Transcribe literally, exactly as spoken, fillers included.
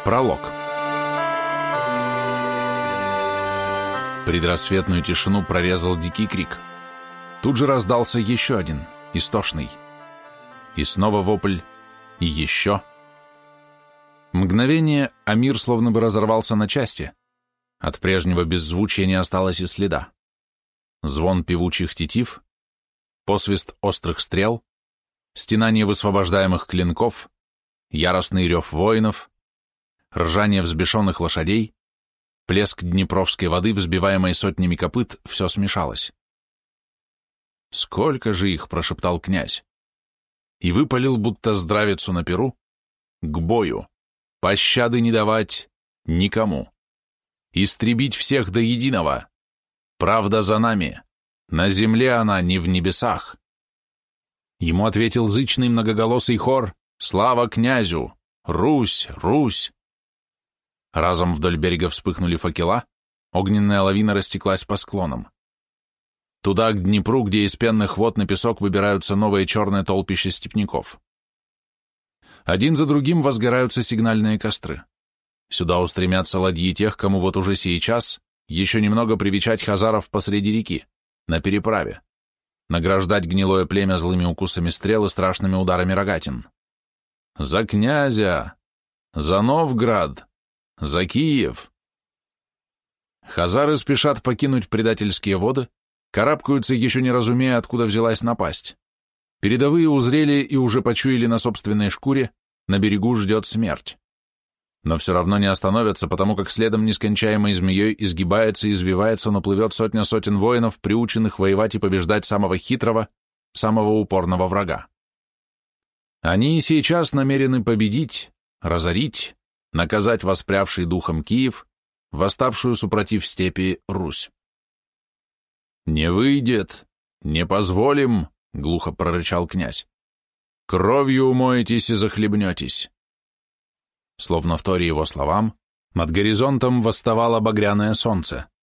Пролог. Предрассветную тишину прорезал дикий крик. Тут же раздался еще один, истошный. И снова вопль, и еще. Мгновение, а мир словно бы разорвался на части. От прежнего беззвучия не осталось и следа. Звон певучих тетив, посвист острых стрел, стенание высвобождаемых клинков, яростный рев воинов, ржание взбешенных лошадей, плеск днепровской воды, взбиваемой сотнями копыт, все смешалось. «Сколько же их!» — прошептал князь. И выпалил, будто здравицу на перу, к бою, пощады не давать никому, истребить всех до единого, правда за нами, на земле она, не в небесах. Ему ответил зычный многоголосый хор: «Слава князю! Русь! Русь!» Разом вдоль берега вспыхнули факела, огненная лавина растеклась по склонам. Туда, к Днепру, где из пенных вод на песок выбираются новые черные толпища степняков. Один за другим возгораются сигнальные костры. Сюда устремятся ладьи тех, кому вот уже сейчас еще немного привечать хазаров посреди реки, на переправе, награждать гнилое племя злыми укусами стрел и страшными ударами рогатин. За князя! За Новгород! За Киев! Хазары спешат покинуть предательские воды, карабкаются, еще не разумея, откуда взялась напасть. Передовые узрели и уже почуяли на собственной шкуре, на берегу ждет смерть. Но все равно не остановятся, потому как следом нескончаемой змеей изгибается и извивается, но плывет сотня сотен воинов, приученных воевать и побеждать самого хитрого, самого упорного врага. Они и сейчас намерены победить, разорить, наказать воспрявший духом Киев, восставшую супротив степи Русь. «Не выйдет, не позволим», — глухо прорычал князь. «Кровью умоетесь и захлебнетесь». Словно вторя его словам, над горизонтом восставало багряное солнце.